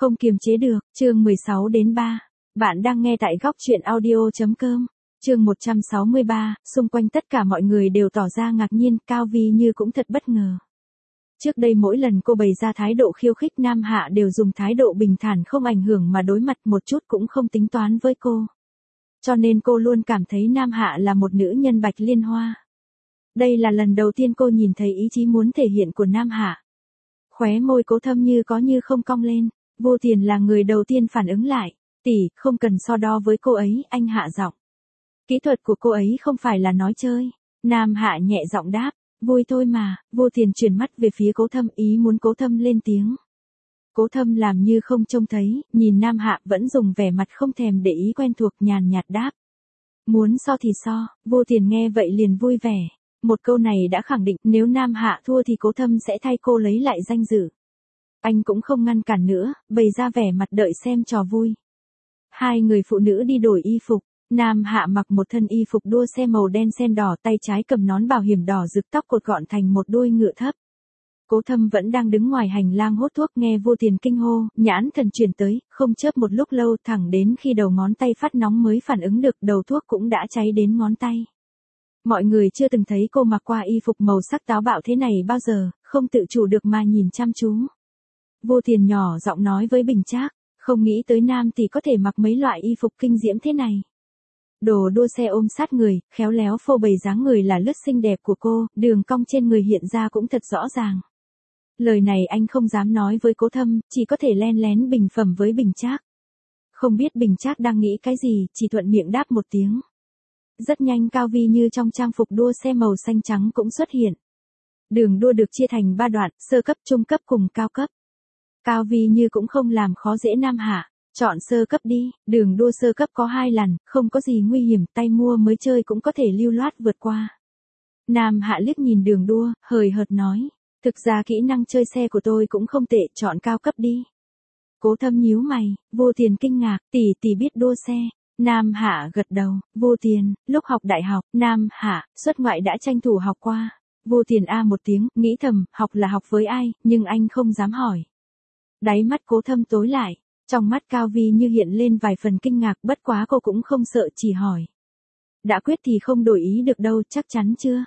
Không kiềm chế được, chương 16 đến 3. Bạn đang nghe tại góc chuyện audio.com. Chương 163, xung quanh tất cả mọi người đều tỏ ra ngạc nhiên, Cao Vi Như cũng thật bất ngờ. Trước đây mỗi lần cô bày ra thái độ khiêu khích Nam Hạ đều dùng thái độ bình thản không ảnh hưởng mà đối mặt, một chút cũng không tính toán với cô. Cho nên cô luôn cảm thấy Nam Hạ là một nữ nhân bạch liên hoa. Đây là lần đầu tiên cô nhìn thấy ý chí muốn thể hiện của Nam Hạ. Khóe môi Cố Thâm như có như không cong lên. Vô Tiền là người đầu tiên phản ứng lại. Tỷ, không cần so đo với cô ấy, anh hạ giọng. Kỹ thuật của cô ấy không phải là nói chơi. Nam Hạ nhẹ giọng đáp, vui thôi mà. Vô Tiền chuyển mắt về phía Cố Thâm, ý muốn Cố Thâm lên tiếng. Cố Thâm làm như không trông thấy, nhìn Nam Hạ vẫn dùng vẻ mặt không thèm để ý quen thuộc, nhàn nhạt đáp. Muốn so thì so. Vô Tiền nghe vậy liền vui vẻ. Một câu này đã khẳng định nếu Nam Hạ thua thì Cố Thâm sẽ thay cô lấy lại danh dự. Anh cũng không ngăn cản nữa, bày ra vẻ mặt đợi xem trò vui. Hai người phụ nữ đi đổi y phục. Nam Hạ mặc một thân y phục đua xe màu đen sen đỏ, tay trái cầm nón bảo hiểm đỏ rực, tóc cột gọn thành một đuôi ngựa thấp. Cố Thâm vẫn đang đứng ngoài hành lang hốt thuốc, nghe Vô Tiền kinh hô, nhãn thần chuyển tới, không chớp một lúc lâu, thẳng đến khi đầu ngón tay phát nóng mới phản ứng được, đầu thuốc cũng đã cháy đến ngón tay. Mọi người chưa từng thấy cô mặc qua y phục màu sắc táo bạo thế này bao giờ, không tự chủ được mà nhìn chăm chú. Vô Tiền nhỏ giọng nói với Bình Trác, không nghĩ tới nam tỷ có thể mặc mấy loại y phục kinh diễm thế này. Đồ đua xe ôm sát người, khéo léo phô bày dáng người là lướt xinh đẹp của cô, đường cong trên người hiện ra cũng thật rõ ràng. Lời này anh không dám nói với Cố Thâm, chỉ có thể len lén bình phẩm với Bình Trác. Không biết Bình Trác đang nghĩ cái gì, chỉ thuận miệng đáp một tiếng. Rất nhanh Cao Vi Như trong trang phục đua xe màu xanh trắng cũng xuất hiện. Đường đua được chia thành 3 đoạn, sơ cấp, trung cấp cùng cao cấp. Cao Vi Như cũng không làm khó dễ Nam Hạ, chọn sơ cấp đi, đường đua sơ cấp có 2 làn, không có gì nguy hiểm, tay mua mới chơi cũng có thể lưu loát vượt qua. Nam Hạ liếc nhìn đường đua, hời hợt nói, thực ra kỹ năng chơi xe của tôi cũng không tệ, chọn cao cấp đi. Cố Thâm nhíu mày, Vô Tiền kinh ngạc, tỷ biết đua xe. Nam Hạ gật đầu, Vô Tiền, lúc học đại học, Nam Hạ, xuất ngoại đã tranh thủ học qua. Vô Tiền a một tiếng, nghĩ thầm, học là học với ai, nhưng anh không dám hỏi. Đáy mắt Cố Thâm tối lại, trong mắt Cao Vi Như hiện lên vài phần kinh ngạc, bất quá cô cũng không sợ, chỉ hỏi. Đã quyết thì không đổi ý được đâu, chắc chắn chưa?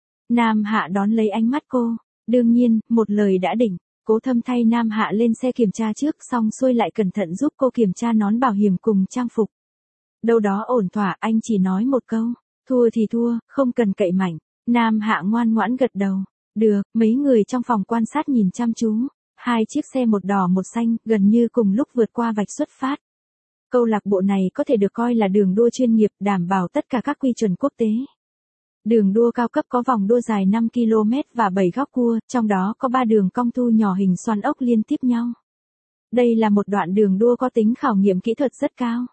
Nam Hạ đón lấy ánh mắt cô, đương nhiên, một lời đã định. Cố Thâm thay Nam Hạ lên xe kiểm tra trước, xong xuôi lại cẩn thận giúp cô kiểm tra nón bảo hiểm cùng trang phục. Đâu đó ổn thỏa, anh chỉ nói một câu, thua thì thua, không cần cậy mạnh. Nam Hạ ngoan ngoãn gật đầu. Được, mấy người trong phòng quan sát nhìn chăm chú. 2 chiếc xe một đỏ một xanh, gần như cùng lúc vượt qua vạch xuất phát. Câu lạc bộ này có thể được coi là đường đua chuyên nghiệp, đảm bảo tất cả các quy chuẩn quốc tế. Đường đua cao cấp có vòng đua dài 5 km và 7 góc cua, trong đó có 3 đường cong thu nhỏ hình xoắn ốc liên tiếp nhau. Đây là một đoạn đường đua có tính khảo nghiệm kỹ thuật rất cao.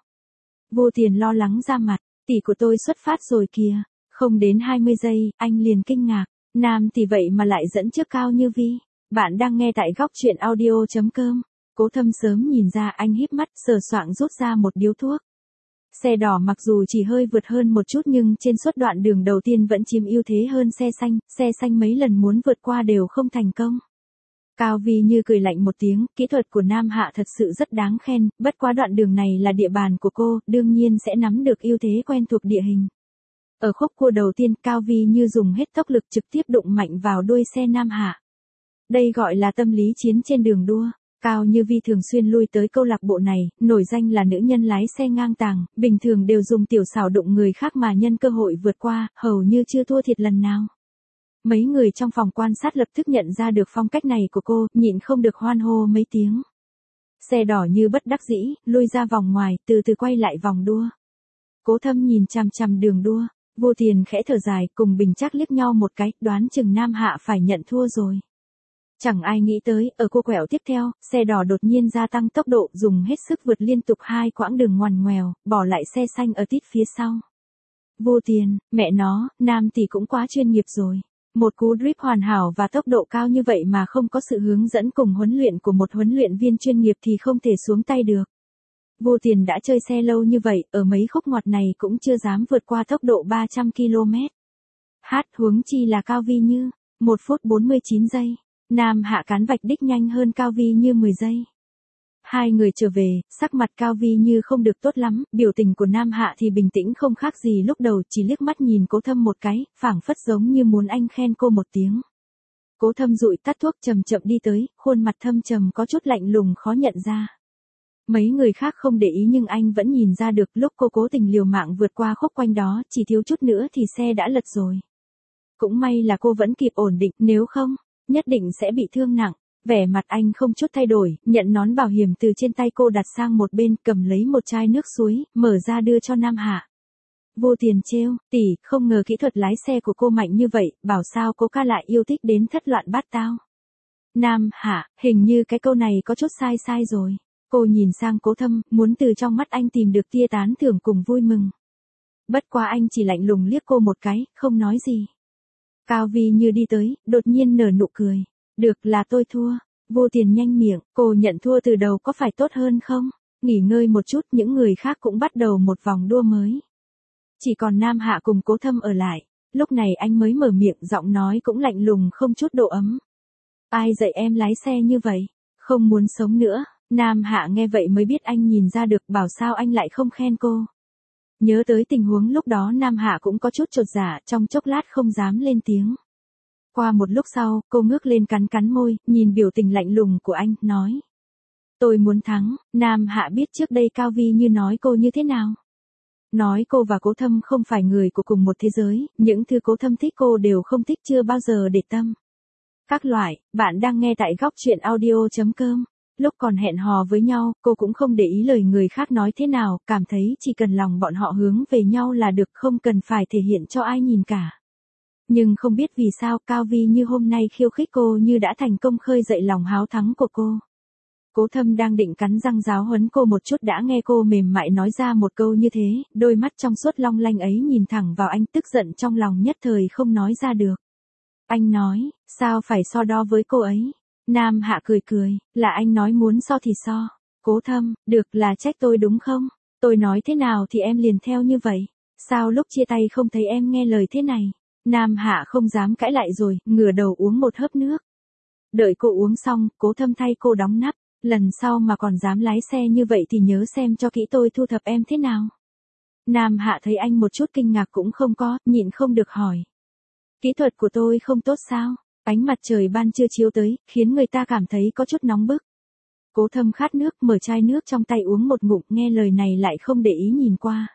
Vô Tiền lo lắng ra mặt, tỷ của tôi xuất phát rồi kìa. Không đến 20 giây, anh liền kinh ngạc. Nam tỷ vậy mà lại dẫn trước Cao Như Vi. Bạn đang nghe tại góc chuyện audio.com. Cố Thâm sớm nhìn ra, anh híp mắt, sờ soạng rút ra một điếu thuốc. Xe đỏ mặc dù chỉ hơi vượt hơn một chút nhưng trên suốt đoạn đường đầu tiên vẫn chiếm ưu thế hơn xe xanh mấy lần muốn vượt qua đều không thành công. Cao Vi Như cười lạnh một tiếng, kỹ thuật của Nam Hạ thật sự rất đáng khen, bất quá đoạn đường này là địa bàn của cô, đương nhiên sẽ nắm được ưu thế quen thuộc địa hình. Ở khúc cua đầu tiên, Cao Vi Như dùng hết tốc lực trực tiếp đụng mạnh vào đuôi xe Nam Hạ. Đây gọi là tâm lý chiến trên đường đua. Cao Như Vi thường xuyên lui tới câu lạc bộ này, nổi danh là nữ nhân lái xe ngang tàng, bình thường đều dùng tiểu xảo đụng người khác mà nhân cơ hội vượt qua, hầu như chưa thua thiệt lần nào. Mấy người trong phòng quan sát lập tức nhận ra được phong cách này của cô, nhịn không được hoan hô mấy tiếng. Xe đỏ như bất đắc dĩ, lui ra vòng ngoài, từ từ quay lại vòng đua. Cố Thâm nhìn chằm chằm đường đua, Vô Tiền khẽ thở dài, cùng Bình Trác liếc nhau một cái, đoán chừng Nam Hạ phải nhận thua rồi. Chẳng ai nghĩ tới, ở cô quẹo tiếp theo, xe đỏ đột nhiên gia tăng tốc độ, dùng hết sức vượt liên tục 2 quãng đường ngoằn ngoèo, bỏ lại xe xanh ở tít phía sau. Vô Tiền, mẹ nó, Nam tỷ cũng quá chuyên nghiệp rồi. Một cú drip hoàn hảo và tốc độ cao như vậy mà không có sự hướng dẫn cùng huấn luyện của một huấn luyện viên chuyên nghiệp thì không thể xuống tay được. Vô Tiền đã chơi xe lâu như vậy, ở mấy khúc ngoặt này cũng chưa dám vượt qua tốc độ 300 km. Huống chi là Cao Vi Như, 1 phút 49 giây. Nam Hạ cán vạch đích nhanh hơn Cao Vi Như 10 giây. Hai người trở về, sắc mặt Cao Vi Như không được tốt lắm, biểu tình của Nam Hạ thì bình tĩnh không khác gì lúc đầu, chỉ liếc mắt nhìn Cố Thâm một cái, phảng phất giống như muốn anh khen cô một tiếng. Cố Thâm dụi tắt thuốc chậm chậm đi tới, khuôn mặt thâm trầm có chút lạnh lùng khó nhận ra. Mấy người khác không để ý nhưng anh vẫn nhìn ra được lúc cô cố tình liều mạng vượt qua khúc quanh đó, chỉ thiếu chút nữa thì xe đã lật rồi. Cũng may là cô vẫn kịp ổn định, nếu không, nhất định sẽ bị thương nặng. Vẻ mặt anh không chút thay đổi, nhận nón bảo hiểm từ trên tay cô đặt sang một bên, cầm lấy một chai nước suối, mở ra đưa cho Nam Hạ. Vô Tiền trêu, tỷ, không ngờ kỹ thuật lái xe của cô mạnh như vậy, bảo sao cô ca lại yêu thích đến thất loạn bát tao. Nam Hạ, hình như cái câu này có chút sai sai rồi. Cô nhìn sang Cố Thâm, muốn từ trong mắt anh tìm được tia tán thưởng cùng vui mừng. Bất quá anh chỉ lạnh lùng liếc cô một cái, không nói gì. Cao Vi Như đi tới, đột nhiên nở nụ cười. Được là tôi thua. Vô Tiền nhanh miệng, cô nhận thua từ đầu có phải tốt hơn không? Nghỉ ngơi một chút, những người khác cũng bắt đầu một vòng đua mới. Chỉ còn Nam Hạ cùng Cố Thâm ở lại. Lúc này anh mới mở miệng, giọng nói cũng lạnh lùng không chút độ ấm. Ai dạy em lái xe như vậy? Không muốn sống nữa. Nam Hạ nghe vậy mới biết anh nhìn ra được, bảo sao anh lại không khen cô. Nhớ tới tình huống lúc đó Nam Hạ cũng có chút chột dạ, trong chốc lát không dám lên tiếng. Qua một lúc sau, cô ngước lên cắn cắn môi, nhìn biểu tình lạnh lùng của anh, nói. Tôi muốn thắng. Nam Hạ biết trước đây Cao Vi Như nói cô như thế nào. Nói cô và Cố Thâm không phải người của cùng một thế giới, những thứ Cố Thâm thích cô đều không thích, chưa bao giờ để tâm. Các loại, bạn đang nghe tại góc truyện audio.com. Lúc còn hẹn hò với nhau, cô cũng không để ý lời người khác nói thế nào, cảm thấy chỉ cần lòng bọn họ hướng về nhau là được, không cần phải thể hiện cho ai nhìn cả. Nhưng không biết vì sao Cao Vi Như hôm nay khiêu khích cô như đã thành công khơi dậy lòng háo thắng của cô. Cố Thâm đang định cắn răng giáo huấn cô một chút đã nghe cô mềm mại nói ra một câu như thế, đôi mắt trong suốt long lanh ấy nhìn thẳng vào anh, tức giận trong lòng nhất thời không nói ra được. Anh nói, sao phải so đo với cô ấy? Nam Hạ cười cười, là anh nói muốn so thì so. Cố Thâm, được, là trách tôi đúng không? Tôi nói thế nào thì em liền theo như vậy. Sao lúc chia tay không thấy em nghe lời thế này? Nam Hạ không dám cãi lại rồi, ngửa đầu uống một hớp nước. Đợi cô uống xong, Cố Thâm thay cô đóng nắp. Lần sau mà còn dám lái xe như vậy thì nhớ xem cho kỹ tôi thu thập em thế nào. Nam Hạ thấy anh một chút kinh ngạc cũng không có, nhịn không được hỏi. Kỹ thuật của tôi không tốt sao? Ánh mặt trời ban trưa chiếu tới, khiến người ta cảm thấy có chút nóng bức. Cố Thâm khát nước, mở chai nước trong tay uống một ngụm, nghe lời này lại không để ý nhìn qua.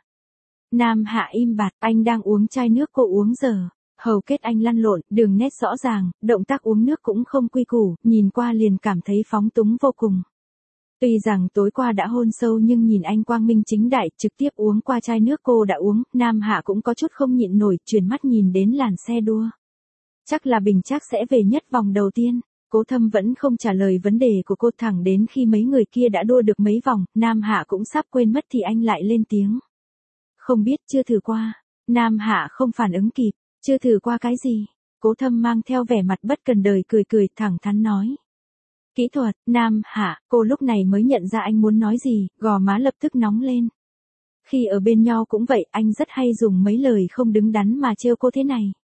Nam Hạ im bặt, anh đang uống chai nước cô uống giờ. Hầu kết anh lăn lộn, đường nét rõ ràng, động tác uống nước cũng không quy củ, nhìn qua liền cảm thấy phóng túng vô cùng. Tuy rằng tối qua đã hôn sâu nhưng nhìn anh quang minh chính đại, trực tiếp uống qua chai nước cô đã uống, Nam Hạ cũng có chút không nhịn nổi, chuyển mắt nhìn đến làn xe đua. Chắc là Bình Trác sẽ về nhất vòng đầu tiên. Cố Thâm vẫn không trả lời vấn đề của cô, thẳng đến khi mấy người kia đã đua được mấy vòng, Nam Hạ cũng sắp quên mất thì anh lại lên tiếng. Không biết, chưa thử qua. Nam Hạ không phản ứng kịp. Chưa thử qua cái gì? Cố Thâm mang theo vẻ mặt bất cần đời cười cười, thẳng thắn nói. Kỹ thuật. Nam Hạ, cô lúc này mới nhận ra anh muốn nói gì, gò má lập tức nóng lên. Khi ở bên nhau cũng vậy, anh rất hay dùng mấy lời không đứng đắn mà trêu cô thế này.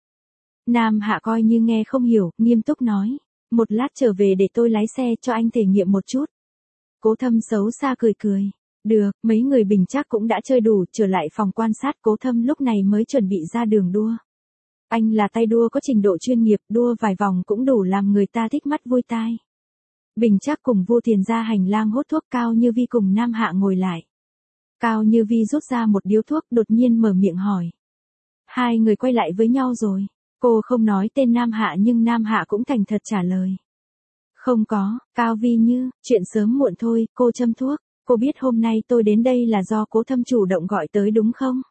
Nam Hạ coi như nghe không hiểu, nghiêm túc nói. Một lát trở về để tôi lái xe cho anh thể nghiệm một chút. Cố Thâm xấu xa cười cười. Được, mấy người Bình Trác cũng đã chơi đủ, trở lại phòng quan sát, Cố Thâm lúc này mới chuẩn bị ra đường đua. Anh là tay đua có trình độ chuyên nghiệp, đua vài vòng cũng đủ làm người ta thích mắt vui tai. Bình Trác cùng Vô Tiền ra hành lang hút thuốc, Cao Như Vi cùng Nam Hạ ngồi lại. Cao Như Vi rút ra một điếu thuốc, đột nhiên mở miệng hỏi. Hai người quay lại với nhau rồi. Cô không nói tên Nam Hạ nhưng Nam Hạ cũng thành thật trả lời. Không có, Cao Vi Như, chuyện sớm muộn thôi, cô châm thuốc. Cô biết hôm nay tôi đến đây là do Cố Thâm chủ động gọi tới đúng không?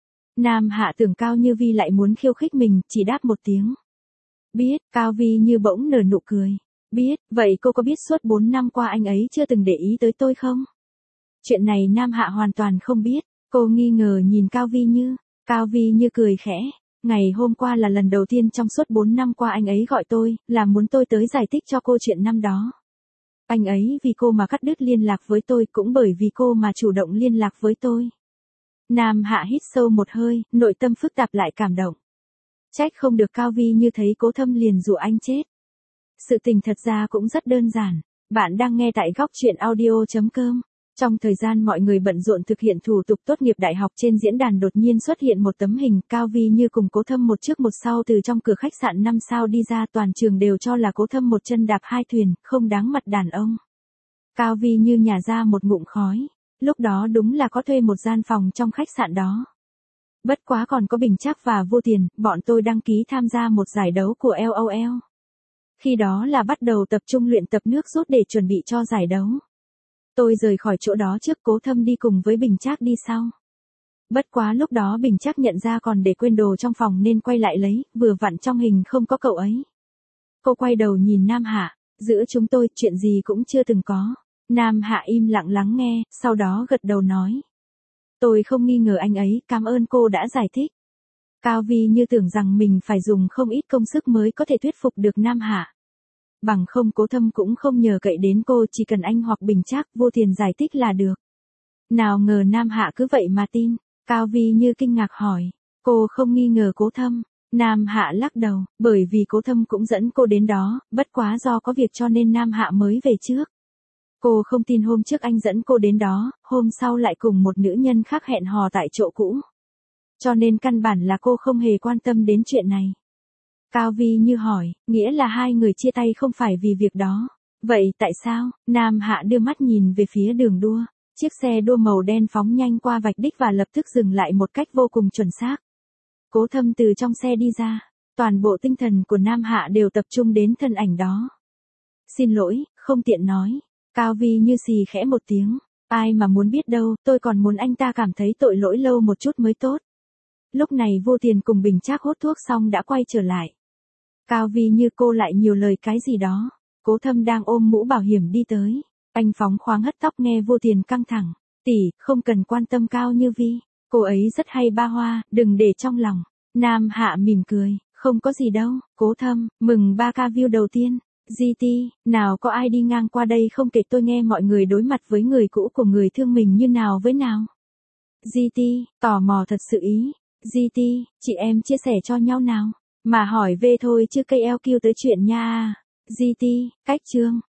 Nam Hạ tưởng Cao Như Vi lại muốn khiêu khích mình, chỉ đáp một tiếng. Biết, Cao Vi Như bỗng nở nụ cười. Biết, vậy cô có biết suốt 4 năm qua anh ấy chưa từng để ý tới tôi không? Chuyện này Nam Hạ hoàn toàn không biết, cô nghi ngờ nhìn Cao Vi Như. Cao Vi Như cười khẽ. Ngày hôm qua là lần đầu tiên trong suốt 4 năm qua anh ấy gọi tôi, là muốn tôi tới giải thích cho cô chuyện năm đó. Anh ấy vì cô mà cắt đứt liên lạc với tôi, cũng bởi vì cô mà chủ động liên lạc với tôi. Nam Hạ hít sâu một hơi, nội tâm phức tạp lại cảm động. Trách không được Cao Vi Như thấy Cố Thâm liền dụ anh chết. Sự tình thật ra cũng rất đơn giản. Bạn đang nghe tại góc chuyện audio.com. Trong thời gian mọi người bận rộn thực hiện thủ tục tốt nghiệp đại học, trên diễn đàn đột nhiên xuất hiện một tấm hình Cao Vi Như cùng Cố Thâm một trước một sau từ trong cửa khách sạn 5 sao đi ra. Toàn trường đều cho là Cố Thâm một chân đạp hai thuyền, không đáng mặt đàn ông. Cao Vi Như nhả ra một ngụm khói. Lúc đó đúng là có thuê một gian phòng trong khách sạn đó. Bất quá còn có Bình Trác và Vô Tiền, bọn tôi đăng ký tham gia một giải đấu của LOL. Khi đó là bắt đầu tập trung luyện tập nước rút để chuẩn bị cho giải đấu. Tôi rời khỏi chỗ đó trước, Cố Thâm đi cùng với Bình Trác đi sau. Bất quá lúc đó Bình Trác nhận ra còn để quên đồ trong phòng nên quay lại lấy, vừa vặn trong hình không có cậu ấy. Cô quay đầu nhìn Nam Hạ, giữa chúng tôi chuyện gì cũng chưa từng có. Nam Hạ im lặng lắng nghe, sau đó gật đầu nói. Tôi không nghi ngờ anh ấy, cảm ơn cô đã giải thích. Cao Vi Như tưởng rằng mình phải dùng không ít công sức mới có thể thuyết phục được Nam Hạ. Bằng không Cố Thâm cũng không nhờ cậy đến cô, chỉ cần anh hoặc Bình Trác, Vô Tiền giải thích là được. Nào ngờ Nam Hạ cứ vậy mà tin. Cao Vi Như kinh ngạc hỏi. Cô không nghi ngờ Cố Thâm. Nam Hạ lắc đầu, bởi vì Cố Thâm cũng dẫn cô đến đó, bất quá do có việc cho nên Nam Hạ mới về trước. Cô không tin hôm trước anh dẫn cô đến đó, hôm sau lại cùng một nữ nhân khác hẹn hò tại chỗ cũ. Cho nên căn bản là cô không hề quan tâm đến chuyện này. Cao Vi Như hỏi, nghĩa là hai người chia tay không phải vì việc đó. Vậy tại sao? Nam Hạ đưa mắt nhìn về phía đường đua. Chiếc xe đua màu đen phóng nhanh qua vạch đích và lập tức dừng lại một cách vô cùng chuẩn xác. Cố Thâm từ trong xe đi ra. Toàn bộ tinh thần của Nam Hạ đều tập trung đến thân ảnh đó. Xin lỗi, không tiện nói. Cao Vi Như xì khẽ một tiếng. Ai mà muốn biết đâu, tôi còn muốn anh ta cảm thấy tội lỗi lâu một chút mới tốt. Lúc này Vô Tiền cùng Bình Trác hút thuốc xong đã quay trở lại. Cao Vi Như cô lại nhiều lời cái gì đó. Cố Thâm đang ôm mũ bảo hiểm đi tới. Anh phóng khoáng hất tóc nghe Vô Tiền căng thẳng. Tỷ, không cần quan tâm Cao Như Vi. Cô ấy rất hay ba hoa, đừng để trong lòng. Nam Hạ mỉm cười, không có gì đâu. Cố Thâm, mừng 3K view đầu tiên. GT, nào có ai đi ngang qua đây không kể tôi nghe mọi người đối mặt với người cũ của người thương mình như nào với nào. GT, tò mò thật sự ý. GT, chị em chia sẻ cho nhau nào. Mà hỏi về thôi chứ cây eo kêu tới chuyện nha. GT, cách chương.